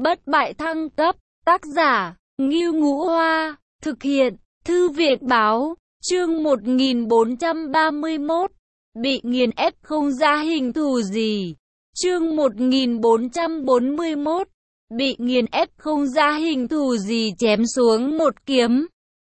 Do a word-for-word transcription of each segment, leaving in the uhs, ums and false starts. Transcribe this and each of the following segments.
Bất bại thăng cấp, tác giả, Ngưu Ngũ Hoa, thực hiện, Thư viện Báo, chương một nghìn bốn trăm ba mươi mốt, bị nghiền ép không ra hình thù gì, chương một nghìn bốn trăm bốn mươi mốt, bị nghiền ép không ra hình thù gì chém xuống một kiếm.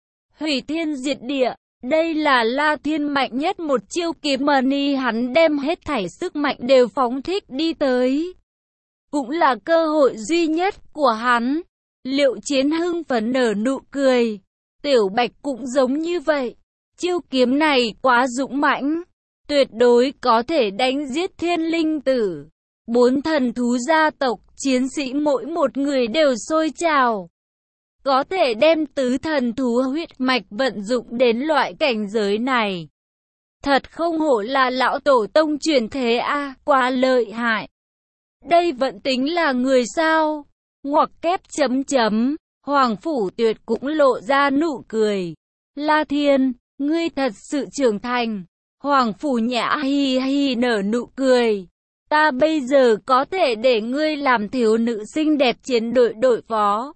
Hủy thiên diệt địa, đây là La Thiên mạnh nhất một chiêu kiếm mà ni hắn đem hết thảy sức mạnh đều phóng thích đi tới. Cũng là cơ hội duy nhất của hắn. Liệu Chiến hưng phấn nở nụ cười. Tiểu Bạch cũng giống như vậy. Chiêu kiếm này quá dũng mãnh, tuyệt đối có thể đánh giết thiên linh tử. Bốn thần thú gia tộc, chiến sĩ mỗi một người đều sôi trào. Có thể đem tứ thần thú huyết mạch vận dụng đến loại cảnh giới này. Thật không hổ là lão tổ tông truyền thế a, à, quá lợi hại. Đây vẫn tính là người sao? Ngoặc kép chấm chấm, Hoàng Phủ Tuyệt cũng lộ ra nụ cười. La Thiên, ngươi thật sự trưởng thành. Hoàng Phủ Nhã hi hi nở nụ cười. Ta bây giờ có thể để ngươi làm thiếu nữ xinh đẹp chiến đội đội phó.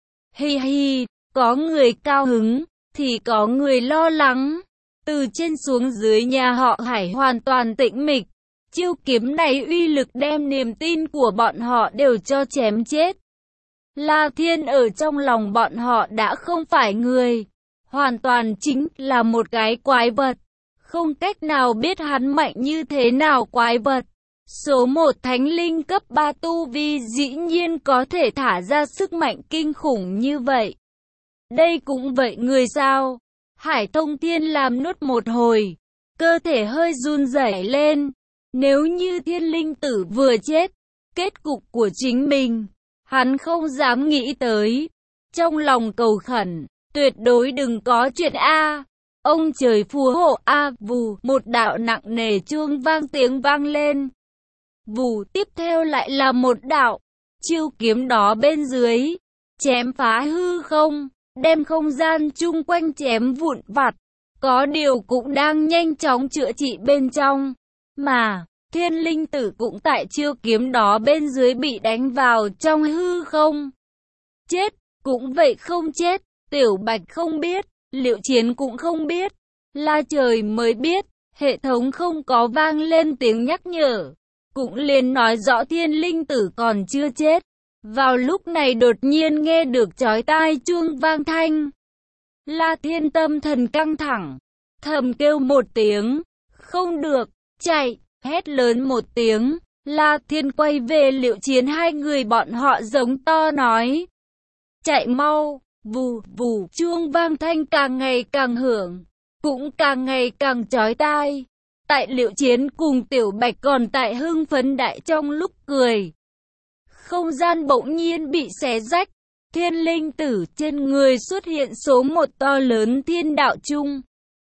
Hi hi, có người cao hứng, thì có người lo lắng. Từ trên xuống dưới nhà họ Hải hoàn toàn tĩnh mịch. Chiêu kiếm này uy lực đem niềm tin của bọn họ đều cho chém chết. La Thiên ở trong lòng bọn họ đã không phải người, hoàn toàn chính là một cái quái vật. Không cách nào biết hắn mạnh như thế nào quái vật. Số một thánh linh cấp ba tu vi dĩ nhiên có thể thả ra sức mạnh kinh khủng như vậy. Đây cũng vậy người sao? Hải Thông Thiên làm nuốt một hồi, cơ thể hơi run rẩy lên. Nếu như thiên linh tử vừa chết, kết cục của chính mình, hắn không dám nghĩ tới. Trong lòng cầu khẩn, tuyệt đối đừng có chuyện A. Ông trời phù hộ A vù, một đạo nặng nề chuông vang tiếng vang lên. Vù tiếp theo lại là một đạo, chiêu kiếm đó bên dưới, chém phá hư không, đem không gian chung quanh chém vụn vặt. Có điều cũng đang nhanh chóng chữa trị bên trong. Mà, thiên linh tử cũng tại chiêu kiếm đó bên dưới bị đánh vào trong hư không. Chết, cũng vậy không chết, Tiểu Bạch không biết, Liệu Chiến cũng không biết. La Trời mới biết, hệ thống không có vang lên tiếng nhắc nhở. Cũng liền nói rõ thiên linh tử còn chưa chết. Vào lúc này đột nhiên nghe được chói tai chuông vang thanh. La Thiên tâm thần căng thẳng, thầm kêu một tiếng, không được, chạy. Hét lớn một tiếng, La Thiên quay về Liệu Chiến hai người bọn họ giống to nói. Chạy mau, vù vù, chuông vang thanh càng ngày càng hưởng, cũng càng ngày càng chói tai. Tại Liệu Chiến cùng Tiểu Bạch còn tại hưng phấn đại trong lúc cười. Không gian bỗng nhiên bị xé rách, thiên linh tử trên người xuất hiện số một to lớn thiên đạo chung.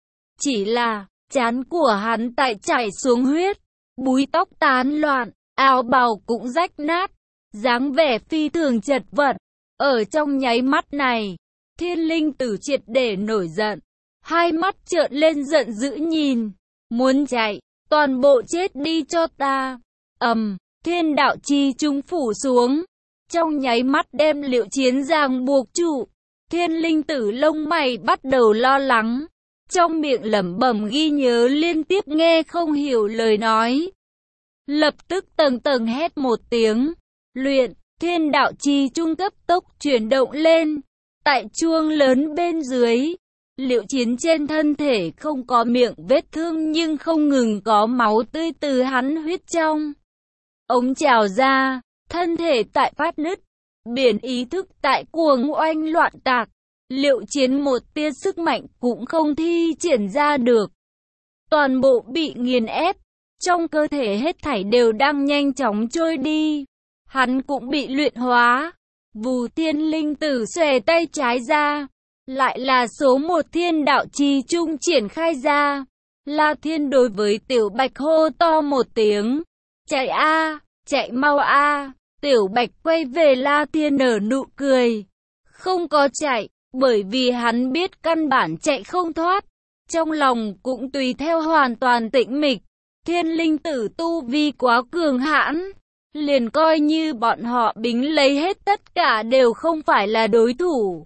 Chỉ là, trán của hắn tại chảy xuống huyết. Búi tóc tán loạn, áo bào cũng rách nát, dáng vẻ phi thường chật vật. Ở trong nháy mắt này, thiên linh tử triệt để nổi giận, hai mắt trợn lên giận dữ nhìn, muốn chạy, toàn bộ chết đi cho ta. Ầm, thiên đạo chi trung phủ xuống, trong nháy mắt đem Liệu Chiến ràng buộc trụ. Thiên linh tử lông mày bắt đầu lo lắng. Trong miệng lẩm bẩm ghi nhớ liên tiếp nghe không hiểu lời nói. Lập tức tầng tầng hét một tiếng. Luyện, thiên đạo chi trung cấp tốc chuyển động lên. Tại chuông lớn bên dưới, Liệu Chiến trên thân thể không có miệng vết thương nhưng không ngừng có máu tươi từ hắn huyết trong ống trào ra, thân thể tại phát nứt, biển ý thức tại cuồng oanh loạn tạc. Liệu Chiến một tia sức mạnh cũng không thi triển ra được. Toàn bộ bị nghiền ép, trong cơ thể hết thảy đều đang nhanh chóng trôi đi. Hắn cũng bị luyện hóa. Vù thiên linh tử xòe tay trái ra, lại là số một thiên đạo chi trung triển khai ra. La Thiên đối với Tiểu Bạch hô to một tiếng. Chạy a, chạy mau a. Tiểu Bạch quay về La Thiên nở nụ cười. Không có chạy. Bởi vì hắn biết căn bản chạy không thoát, trong lòng cũng tùy theo hoàn toàn tĩnh mịch. Thiên linh tử tu vi quá cường hãn, liền coi như bọn họ bính lấy hết tất cả đều không phải là đối thủ.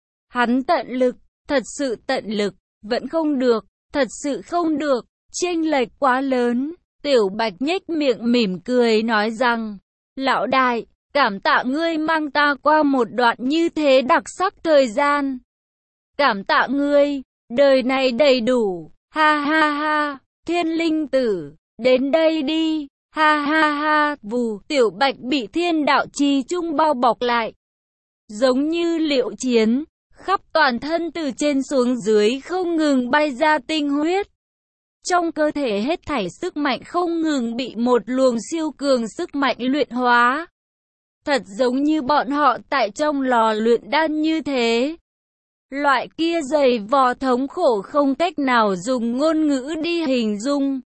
Hắn tận lực, thật sự tận lực, vẫn không được, thật sự không được, chênh lệch quá lớn. Tiểu Bạch nhếch miệng mỉm cười nói rằng, lão đại, cảm tạ ngươi mang ta qua một đoạn như thế đặc sắc thời gian. Cảm tạ ngươi, đời này đầy đủ, ha ha ha, Thiên Linh Tử, đến đây đi, ha ha ha, vù, Tiểu Bạch bị thiên đạo chi chung bao bọc lại. Giống như Liệu Chiến, khắp toàn thân từ trên xuống dưới không ngừng bay ra tinh huyết. Trong cơ thể hết thảy sức mạnh không ngừng bị một luồng siêu cường sức mạnh luyện hóa. Thật giống như bọn họ tại trong lò luyện đan như thế. Loại kia dày vò thống khổ không cách nào dùng ngôn ngữ đi hình dung.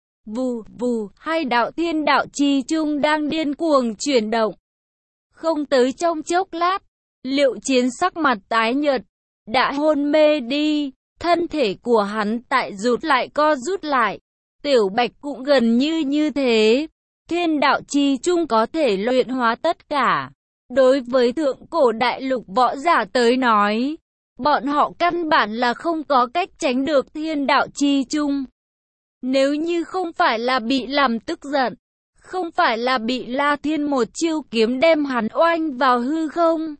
Vù, vù, hai đạo thiên đạo chi chung đang điên cuồng chuyển động. Không tới trong chốc lát, Liệu Chiến sắc mặt tái nhợt, đã hôn mê đi, thân thể của hắn tại rụt lại co rút lại. Tiểu Bạch cũng gần như như thế. Thiên đạo chi chung có thể luyện hóa tất cả. Đối với thượng cổ đại lục võ giả tới nói, bọn họ căn bản là không có cách tránh được thiên đạo chi chung. Nếu như không phải là bị làm tức giận, không phải là bị La Thiên một chiêu kiếm đem hắn oanh vào hư không,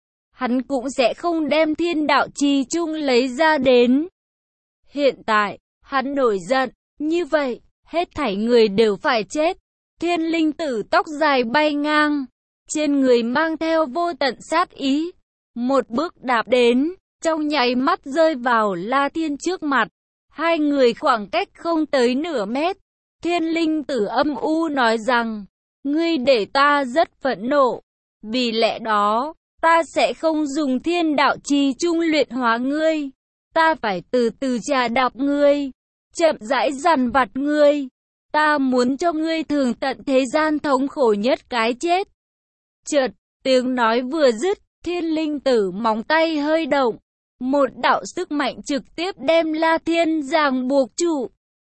hắn cũng sẽ không đem thiên đạo chi chung lấy ra đến. Hiện tại, hắn nổi giận, như vậy, hết thảy người đều phải chết. Thiên Linh Tử tóc dài bay ngang, trên người mang theo vô tận sát ý. Một bước đạp đến, trong nháy mắt rơi vào La Thiên trước mặt. Hai người khoảng cách không tới nửa mét. Thiên Linh Tử âm u nói rằng, ngươi để ta rất phẫn nộ. Vì lẽ đó, ta sẽ không dùng thiên đạo chi chung luyện hóa ngươi. Ta phải từ từ trà đạp ngươi, chậm rãi dằn vặt ngươi. Ta muốn cho ngươi thường tận thế gian thống khổ nhất cái chết. Chợt, tiếng nói vừa dứt, Thiên Linh Tử móng tay hơi động. Một đạo sức mạnh trực tiếp đem La Thiên ràng buộc trụ.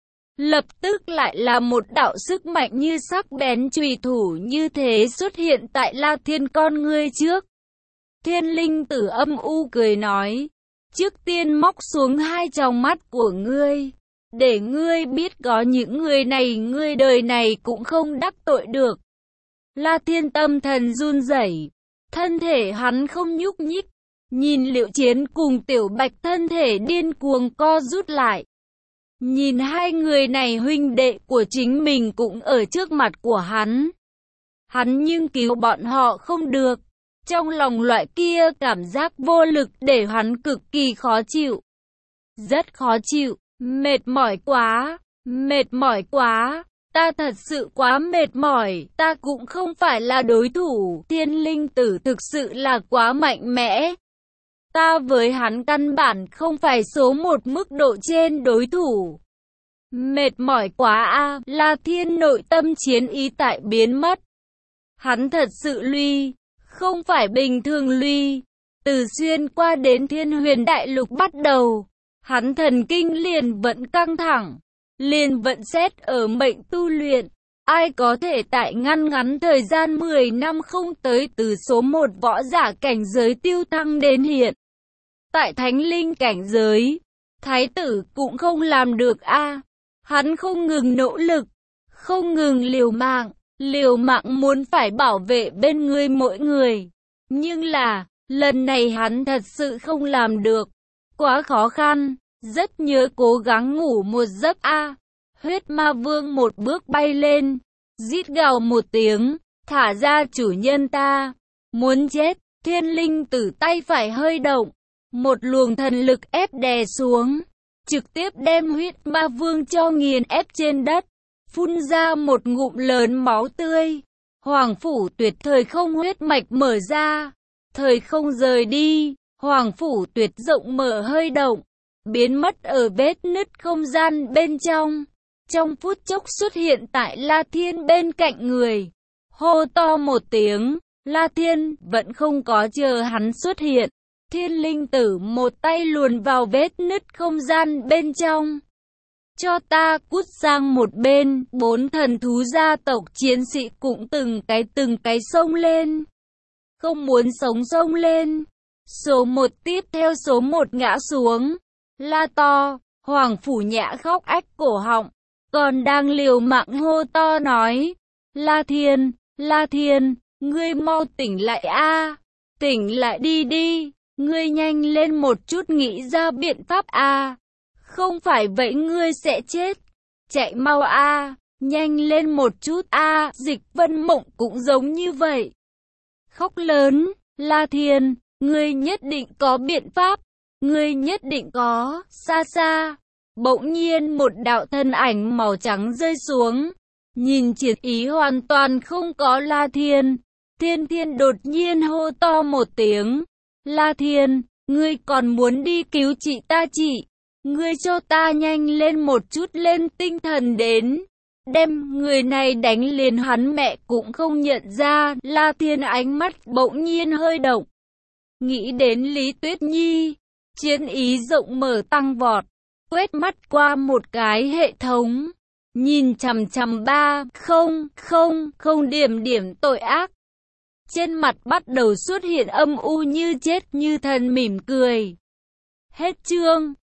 Lập tức lại là một đạo sức mạnh như sắc bén chùy thủ như thế xuất hiện tại La Thiên con ngươi trước. Thiên Linh Tử âm u cười nói, trước tiên móc xuống hai tròng mắt của ngươi, để ngươi biết có những người này ngươi đời này cũng không đắc tội được. La Thiên tâm thần run rẩy, thân thể hắn không nhúc nhích, nhìn Liệu Chiến cùng Tiểu Bạch thân thể điên cuồng co rút lại. Nhìn hai người này huynh đệ của chính mình cũng ở trước mặt của hắn. Hắn nhưng cứu bọn họ không được. Trong lòng loại kia cảm giác vô lực để hắn cực kỳ khó chịu. Rất khó chịu, mệt mỏi quá, mệt mỏi quá, ta thật sự quá mệt mỏi, ta cũng không phải là đối thủ. Thiên Linh Tử thực sự là quá mạnh mẽ. Ta với hắn căn bản không phải số một mức độ trên đối thủ. Mệt mỏi quá a, La Thiên nội tâm chiến ý tại biến mất. Hắn thật sự lui, không phải bình thường lui. Từ xuyên qua đến Thiên Huyền Đại Lục bắt đầu, hắn thần kinh liền vẫn căng thẳng, liền vẫn xét ở mệnh tu luyện. Ai có thể tại ngăn ngắn thời gian mười năm không tới từ số một võ giả cảnh giới tiêu thăng đến hiện tại thánh linh cảnh giới, thái tử cũng không làm được a. Hắn không ngừng nỗ lực, không ngừng liều mạng, liều mạng muốn phải bảo vệ bên người mỗi người. Nhưng là, lần này hắn thật sự không làm được. Quá khó khăn, rất nhớ cố gắng ngủ một giấc a. Huyết Ma Vương một bước bay lên, rít gào một tiếng, thả ra chủ nhân ta. Muốn chết, Thiên Linh Tử tay phải hơi động, một luồng thần lực ép đè xuống, trực tiếp đem Huyết Ma Vương cho nghiền ép trên đất, phun ra một ngụm lớn máu tươi. Hoàng phủ tuyệt thời không huyết mạch mở ra, thời không rời đi, hoàng phủ tuyệt rộng mở hơi động, biến mất ở vết nứt không gian bên trong. Trong phút chốc xuất hiện tại La Thiên bên cạnh người, hô to một tiếng. La Thiên vẫn không có chờ hắn xuất hiện, Thiên Linh Tử một tay luồn vào vết nứt không gian bên trong, cho ta cút sang một bên. Bốn thần thú gia tộc chiến sĩ cũng từng cái từng cái xông lên. Không muốn sống xông lên. Số một tiếp theo số một ngã xuống. La to, Hoàng Phủ Nhã khóc ách cổ họng. Còn đang liều mạng hô to nói. La Thiên, La Thiên, ngươi mau tỉnh lại a, tỉnh lại đi đi, ngươi nhanh lên một chút nghĩ ra biện pháp a, không phải vậy ngươi sẽ chết, chạy mau a, nhanh lên một chút a. Dịch Vân Mộng cũng giống như vậy, khóc lớn, La Thiên, ngươi nhất định có biện pháp, ngươi nhất định có. Xa xa, bỗng nhiên một đạo thân ảnh màu trắng rơi xuống. Nhìn chiến ý hoàn toàn không có La Thiên. Thiên Thiên đột nhiên hô to một tiếng. La Thiên, ngươi còn muốn đi cứu chị ta chị. Ngươi cho ta nhanh lên một chút lên tinh thần đến. Đem người này đánh liền hắn mẹ cũng không nhận ra. La Thiên ánh mắt bỗng nhiên hơi động. Nghĩ đến Lý Tuyết Nhi. Chiến ý rộng mở tăng vọt. Quét mắt qua một cái hệ thống. Nhìn chằm chằm ba, không, không, không điểm điểm tội ác. Trên mặt bắt đầu xuất hiện âm u như chết như thần mỉm cười. Hết chương.